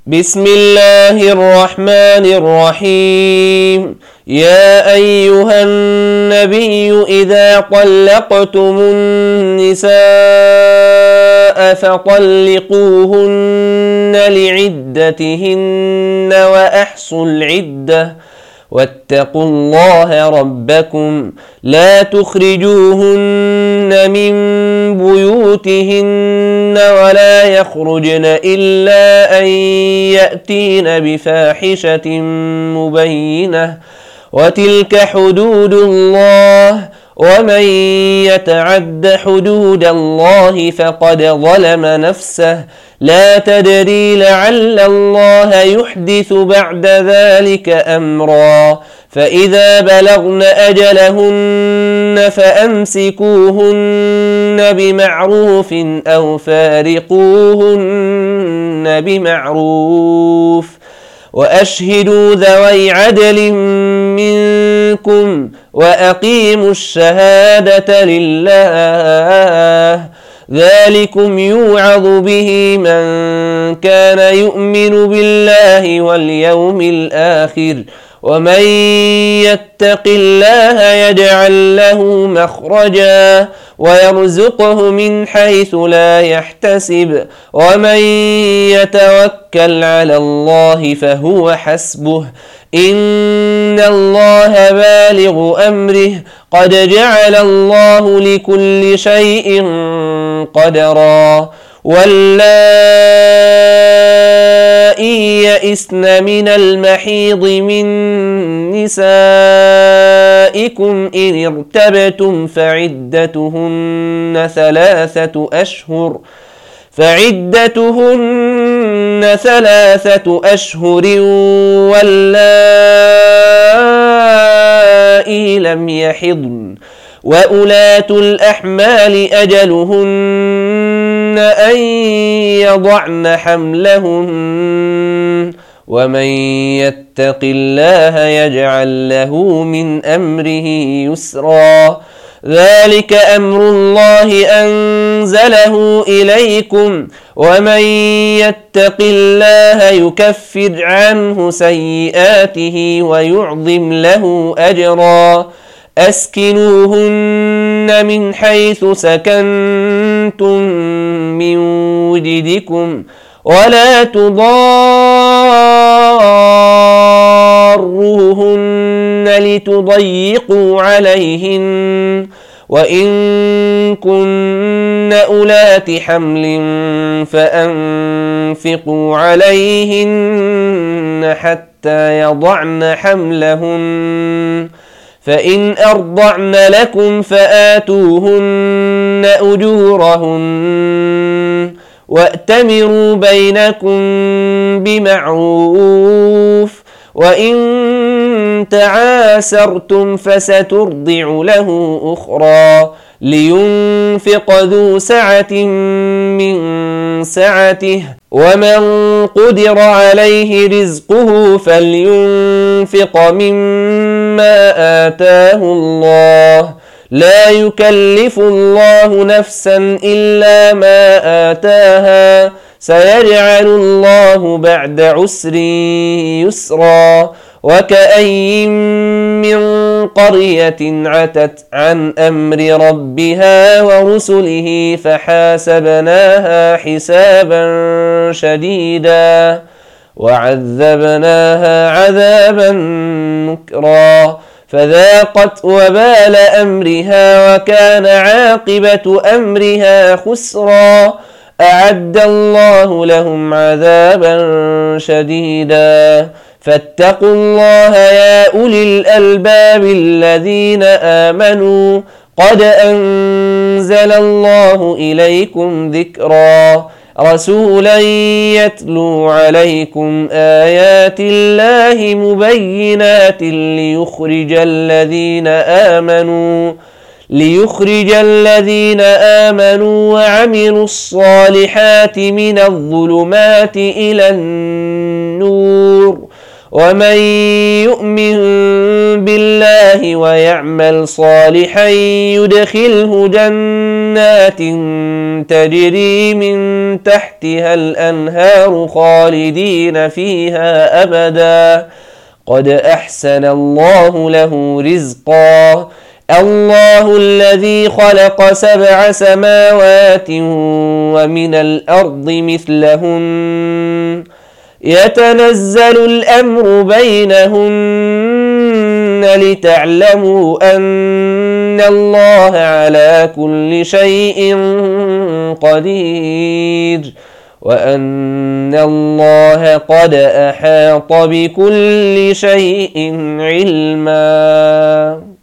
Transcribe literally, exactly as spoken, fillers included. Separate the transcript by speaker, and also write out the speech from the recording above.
Speaker 1: بسم الله الرحمن الرحيم. يا أيها النبي إذا طلقتم النساء فطلقوهن لعدتهن وأحصوا العدة واتقوا الله ربكم لا تخرجوهن من بيوتهن ولا يخرجن إلا أن يأتين بفاحشة مبينة وتلك حدود الله ومن يتعد حدود الله فقد ظلم نفسه لا تدري لعل الله يحدث بعد ذلك أمرا فإذا بلغن أجلهن فأمسكوهن بمعروف أو فارقوهن بمعروف وأشهدوا ذوي عدل منكم وأقيموا الشهادة لله ذلكم يوعظ به من كان يؤمن بالله واليوم الآخر ومن يتق الله يجعل له مخرجا ويرزقه من حيث لا يحتسب ومن يتوكل على الله فهو حسبه إن الله بالغ أمره قد جعل الله لكل شيء قدرا واللائي يئسن من المحيض من نسائكم إن ارتبتم فعدتهن ثلاثة أشهر فعدتهن ثلاثة أشهر واللائي لم يحضن وأولاة الأحمال أجلهن أن يضعن حملهن ومن يتق الله يجعل له من أمره يسرا ذلك أمر الله أنزله إليكم ومن يتق الله يكفر عنه سيئاته ويعظم له أجرا أسكنوهن من حيث سكنتم من وجدكم ولا تضاروهن لتضيقوا عليهن وإن كن أولات حمل فأنفقوا عليهن حتى يضعن حملهن فإن أرضعن لكم فآتوهن أجورهن وأتمروا بينكم بمعروف وإن تعاسرتم فسترضع له أخرى لينفق ذو سعة من سعته ومن قدر عليه رزقه فلينفق مما آتاه الله لا يكلف الله نفسا إلا ما آتاها سيجعل الله بعد عسر يسرا وكأين من قرية عتت عن أمر ربها ورسله فحاسبناها حسابا شديدا وعذبناها عذابا نكرا فذاقت وبال أمرها وكان عاقبة أمرها خسرا أعد الله لهم عذابا شديدا فاتقوا الله يا أولي الألباب الذين آمنوا قد أنزل الله إليكم ذكرا رسولا يتلو عليكم آيات الله مبينات ليخرج الذين آمنوا ليخرج الذين آمنوا وعملوا الصالحات من الظلمات إلى النور ومن يؤمن بالله ويعمل صالحا يدخله جنات تجري من تحتها الأنهار خالدين فيها أبدا قد أحسن الله له رزقا الله الذي خلق سبع سماوات ومن الأرض مثلهن يتنزل الأمر بينهن لتعلموا أن الله على كل شيء قدير وأن الله قد أحاط بكل شيء علما.